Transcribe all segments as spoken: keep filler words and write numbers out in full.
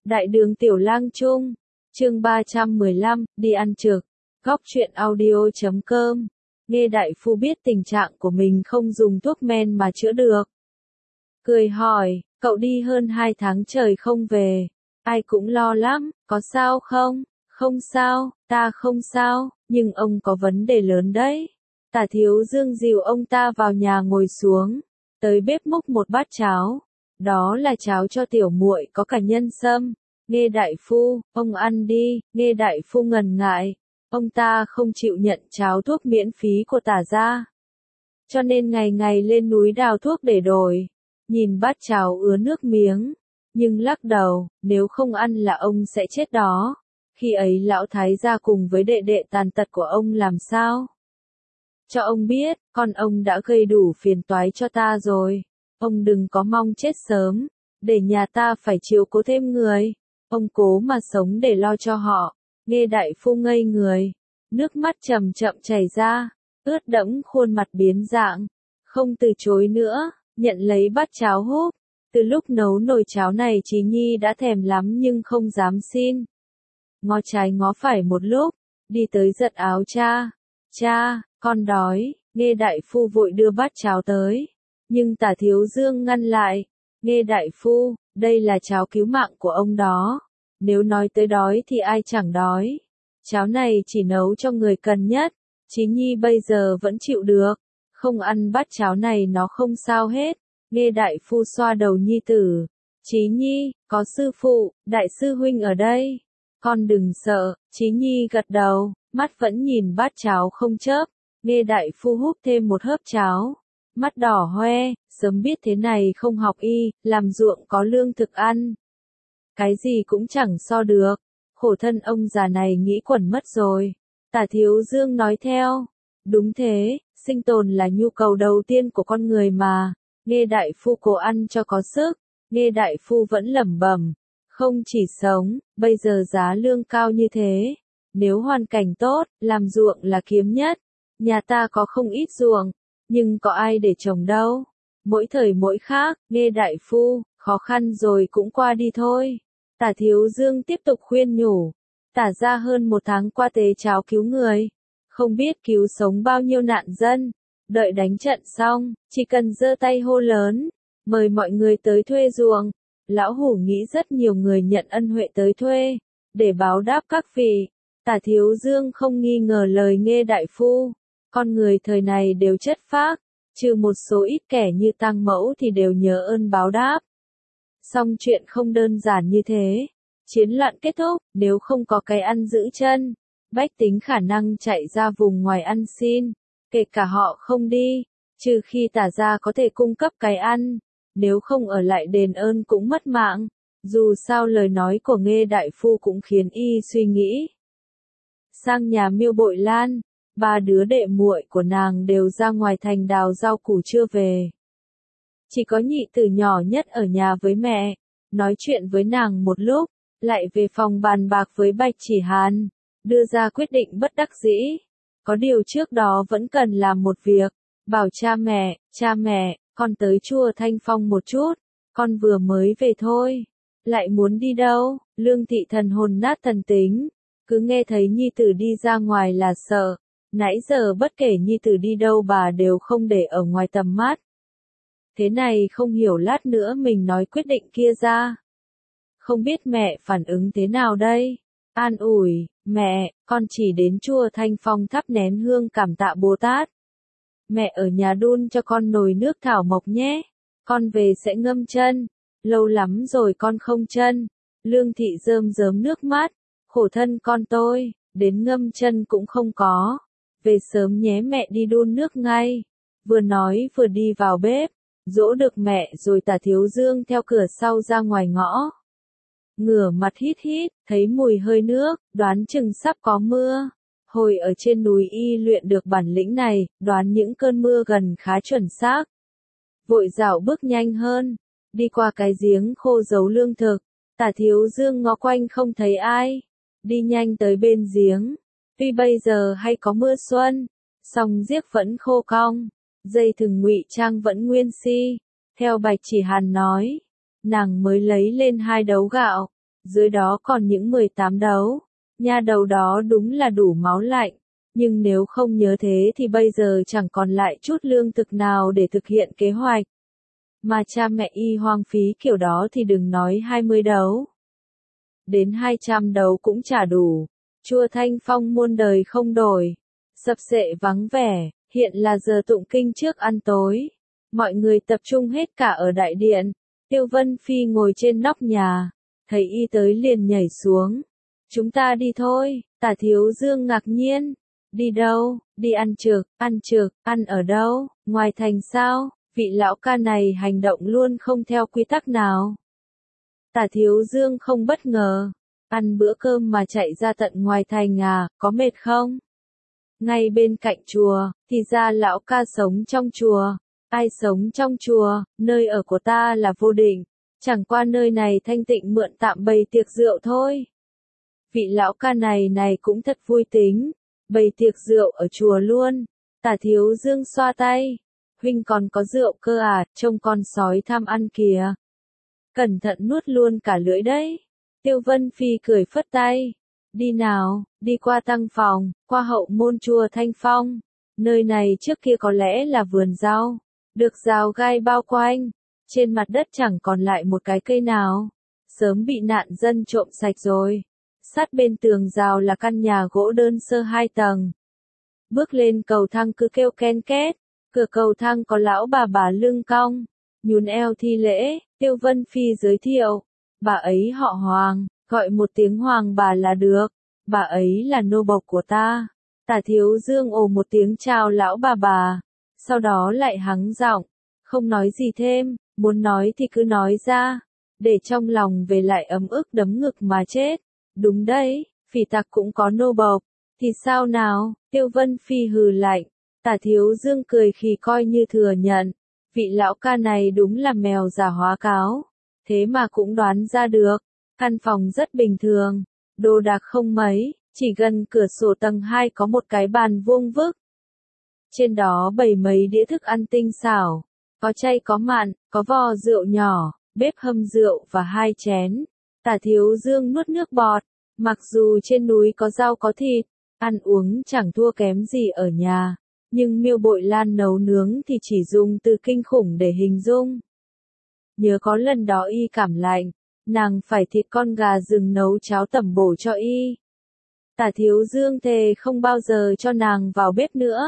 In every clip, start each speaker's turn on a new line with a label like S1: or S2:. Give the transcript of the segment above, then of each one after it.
S1: Đại đường Tiểu Lang Trung, chương ba trăm mười lăm, đi ăn trực. Góc truyện audio chấm com. Nghe đại phu biết tình trạng của mình không dùng thuốc men mà chữa được. Cười hỏi, cậu đi hơn hai tháng trời không về. Ai cũng lo lắm, có sao không? Không sao, ta không sao, nhưng ông có vấn đề lớn đấy. Tả Thiếu Dương dìu ông ta vào nhà ngồi xuống, tới bếp múc một bát cháo. Đó là cháo cho tiểu muội có cả nhân sâm. Nghe đại phu, ông ăn đi. Nghe đại phu ngần ngại, ông ta không chịu nhận cháo thuốc miễn phí của Tả gia, cho nên ngày ngày lên núi đào thuốc để đổi. Nhìn bát cháo ứa nước miếng, nhưng lắc đầu, nếu không ăn là ông sẽ chết đó. Khi ấy lão thái gia cùng với đệ đệ tàn tật của ông làm sao? Cho ông biết, con ông đã gây đủ phiền toái cho ta rồi. Ông đừng có mong chết sớm, để nhà ta phải chiếu cố thêm người. Ông cố mà sống để lo cho họ. Nghe đại phu ngây người, nước mắt chậm chậm chảy ra, ướt đẫm khuôn mặt biến dạng, không từ chối nữa, nhận lấy bát cháo húp. Từ lúc nấu nồi cháo này Chí Nhi đã thèm lắm nhưng không dám xin. Ngó trái ngó phải một lúc, đi tới giật áo cha. Cha, con đói. Nghe đại phu vội đưa bát cháo tới, nhưng Tả Thiếu Dương ngăn lại. Nghe đại phu, đây là cháo cứu mạng của ông đó. Nếu nói tới đói thì ai chẳng đói. Cháo này chỉ nấu cho người cần nhất. Chí Nhi bây giờ vẫn chịu được. Không ăn bát cháo này nó không sao hết. Nghe đại phu xoa đầu nhi tử. Chí Nhi, có sư phụ, đại sư huynh ở đây. Con đừng sợ. Chí Nhi gật đầu, mắt vẫn nhìn bát cháo không chớp. Nghe đại phu húp thêm một hớp cháo. Mắt đỏ hoe, sớm biết thế này không học y, làm ruộng có lương thực ăn. Cái gì cũng chẳng so được. Khổ thân ông già này nghĩ quẩn mất rồi. Tả Thiếu Dương nói theo. Đúng thế, sinh tồn là nhu cầu đầu tiên của con người mà. Nghe đại phu cố ăn cho có sức. Nghe đại phu vẫn lẩm bẩm. Không chỉ sống, bây giờ giá lương cao như thế. Nếu hoàn cảnh tốt, làm ruộng là kiếm nhất. Nhà ta có không ít ruộng, nhưng có ai để trồng đâu. Mỗi thời mỗi khác, nghe đại phu, khó khăn rồi cũng qua đi thôi. Tả Thiếu Dương tiếp tục khuyên nhủ. Tả ra hơn một tháng qua tế cháo cứu người. Không biết cứu sống bao nhiêu nạn dân. Đợi đánh trận xong, chỉ cần giơ tay hô lớn, mời mọi người tới thuê ruộng. Lão Hủ nghĩ rất nhiều người nhận ân huệ tới thuê, để báo đáp các vị. Tả Thiếu Dương không nghi ngờ lời nghe đại phu. Con người thời này đều chất phác, trừ một số ít kẻ như Tăng Mẫu thì đều nhớ ơn báo đáp. Song chuyện không đơn giản như thế. Chiến loạn kết thúc, nếu không có cái ăn giữ chân, bách tính khả năng chạy ra vùng ngoài ăn xin, kể cả họ không đi, trừ khi Tả gia có thể cung cấp cái ăn, nếu không ở lại đền ơn cũng mất mạng. Dù sao lời nói của Nghe đại phu cũng khiến y suy nghĩ. Sang nhà Miêu Bội Lan, ba đứa đệ muội của nàng đều ra ngoài thành đào rau củ chưa về. Chỉ có nhị tử nhỏ nhất ở nhà với mẹ, nói chuyện với nàng một lúc, lại về phòng bàn bạc với Bạch Chỉ Hàn, đưa ra quyết định bất đắc dĩ. Có điều trước đó vẫn cần làm một việc, bảo cha mẹ, cha mẹ, con tới chùa Thanh Phong một chút, con vừa mới về thôi. Lại muốn đi đâu? Lương Thị thần hồn nát thần tính, cứ nghe thấy nhi tử đi ra ngoài là sợ. Nãy giờ bất kể nhi tử đi đâu bà đều không để ở ngoài tầm mắt. Thế này không hiểu lát nữa mình nói quyết định kia ra. Không biết mẹ phản ứng thế nào đây? An ủi, mẹ, con chỉ đến chùa Thanh Phong thắp nén hương cảm tạ Bồ Tát. Mẹ ở nhà đun cho con nồi nước thảo mộc nhé. Con về sẽ ngâm chân. Lâu lắm rồi con không chân. Lương Thị rơm rớm nước mắt. Khổ thân con tôi, đến ngâm chân cũng không có. Về sớm nhé mẹ đi đun nước ngay. Vừa nói vừa đi vào bếp. Dỗ được mẹ rồi Tả Thiếu Dương theo cửa sau ra ngoài ngõ. Ngửa mặt hít hít, thấy mùi hơi nước, đoán chừng sắp có mưa. Hồi ở trên núi y luyện được bản lĩnh này, đoán những cơn mưa gần khá chuẩn xác. Vội dạo bước nhanh hơn, đi qua cái giếng khô giấu lương thực. Tả Thiếu Dương ngó quanh không thấy ai, đi nhanh tới bên giếng. Tuy bây giờ hay có mưa xuân, song giếc vẫn khô cong, dây thừng ngụy trang vẫn nguyên si. Theo Bạch Chỉ Hàn nói, nàng mới lấy lên hai đấu gạo, dưới đó còn những mười tám đấu. Nha đầu đó đúng là đủ máu lạnh, nhưng nếu không nhớ thế thì bây giờ chẳng còn lại chút lương thực nào để thực hiện kế hoạch. Mà cha mẹ y hoang phí kiểu đó thì đừng nói hai mươi đấu. Đến hai trăm đấu cũng chả đủ. Chùa Thanh Phong muôn đời không đổi. Sập sệ vắng vẻ, hiện là giờ tụng kinh trước ăn tối. Mọi người tập trung hết cả ở đại điện. Tiêu Vân Phi ngồi trên nóc nhà, thấy y tới liền nhảy xuống. Chúng ta đi thôi, Tả Thiếu Dương ngạc nhiên. Đi đâu? Đi ăn trực, ăn trực, ăn ở đâu? Ngoài thành sao? Vị lão ca này hành động luôn không theo quy tắc nào. Tả Thiếu Dương không bất ngờ. Ăn bữa cơm mà chạy ra tận ngoài thành à, có mệt không? Ngay bên cạnh chùa, thì ra lão ca sống trong chùa. Ai sống trong chùa, nơi ở của ta là vô định. Chẳng qua nơi này thanh tịnh mượn tạm bày tiệc rượu thôi. Vị lão ca này này cũng thật vui tính. Bày tiệc rượu ở chùa luôn. Tả Thiếu Dương xoa tay. Huynh còn có rượu cơ à, trông con sói tham ăn kìa. Cẩn thận nuốt luôn cả lưỡi đấy. Tiêu Vân Phi cười phất tay. Đi nào, đi qua tăng phòng, qua hậu môn chùa Thanh Phong. Nơi này trước kia có lẽ là vườn rau, được rào gai bao quanh. Trên mặt đất chẳng còn lại một cái cây nào. Sớm bị nạn dân trộm sạch rồi. Sát bên tường rào là căn nhà gỗ đơn sơ hai tầng. Bước lên cầu thang cứ kêu ken két. Cửa cầu thang có lão bà bà lưng cong, nhún eo thi lễ. Tiêu Vân Phi giới thiệu. Bà ấy họ Hoàng, gọi một tiếng Hoàng bà là được. Bà ấy là nô bộc của ta. Tả Thiếu Dương ồ một tiếng chào lão bà bà. Sau đó lại hắng giọng, không nói gì thêm, muốn nói thì cứ nói ra. Để trong lòng về lại ấm ức đấm ngực mà chết. Đúng đấy, phỉ tặc cũng có nô bộc. Thì sao nào? Tiêu Vân Phi hừ lạnh. Tả Thiếu Dương cười khi coi như thừa nhận. Vị lão ca này đúng là mèo già hóa cáo. Thế mà cũng đoán ra được. Căn phòng rất bình thường. Đồ đạc không mấy. Chỉ gần cửa sổ tầng hai có một cái bàn vuông vức. Trên đó bày mấy đĩa thức ăn tinh xảo. Có chay có mặn, có vò rượu nhỏ, bếp hâm rượu và hai chén. Tả Thiếu Dương nuốt nước bọt. Mặc dù trên núi có rau có thịt, ăn uống chẳng thua kém gì ở nhà. Nhưng Miêu Bội Lan nấu nướng thì chỉ dùng từ kinh khủng để hình dung. Nhớ có lần đó y cảm lạnh, nàng phải thịt con gà rừng nấu cháo tẩm bổ cho y. Tả Thiếu Dương thề không bao giờ cho nàng vào bếp nữa.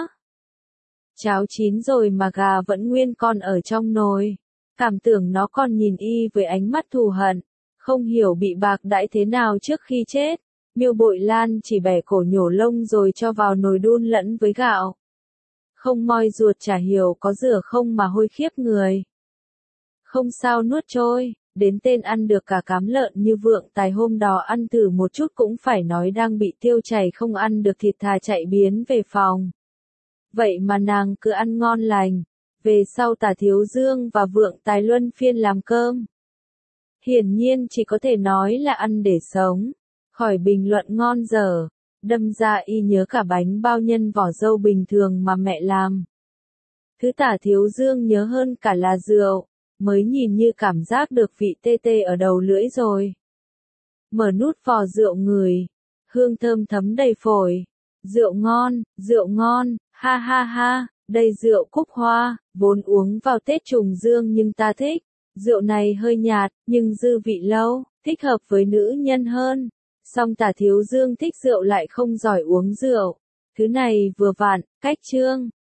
S1: Cháo chín rồi mà gà vẫn nguyên con ở trong nồi. Cảm tưởng nó còn nhìn y với ánh mắt thù hận, không hiểu bị bạc đãi thế nào trước khi chết. Miêu Bội Lan chỉ bẻ cổ nhổ lông rồi cho vào nồi đun lẫn với gạo. Không moi ruột chả hiểu có rửa không mà hôi khiếp người. Không sao nuốt trôi, đến tên ăn được cả cám lợn như Vượng Tài hôm đó ăn thử một chút cũng phải nói đang bị tiêu chảy không ăn được thịt thà chạy biến về phòng. Vậy mà nàng cứ ăn ngon lành. Về sau Tả Thiếu Dương và Vượng Tài luân phiên làm cơm. Hiển nhiên chỉ có thể nói là ăn để sống. Khỏi bình luận ngon dở. Đâm ra y nhớ cả bánh bao nhân vỏ dâu bình thường mà mẹ làm. Thứ Tả Thiếu Dương nhớ hơn cả là rượu. Mới nhìn như cảm giác được vị tê tê ở đầu lưỡi rồi. Mở nút vò rượu ngửi. Hương thơm thấm đầy phổi. Rượu ngon, rượu ngon, ha ha ha. Đây rượu cúc hoa, vốn uống vào Tết trùng dương nhưng ta thích. Rượu này hơi nhạt, nhưng dư vị lâu, thích hợp với nữ nhân hơn. Song Tả Thiếu Dương thích rượu lại không giỏi uống rượu. Thứ này vừa vặn, cách chương.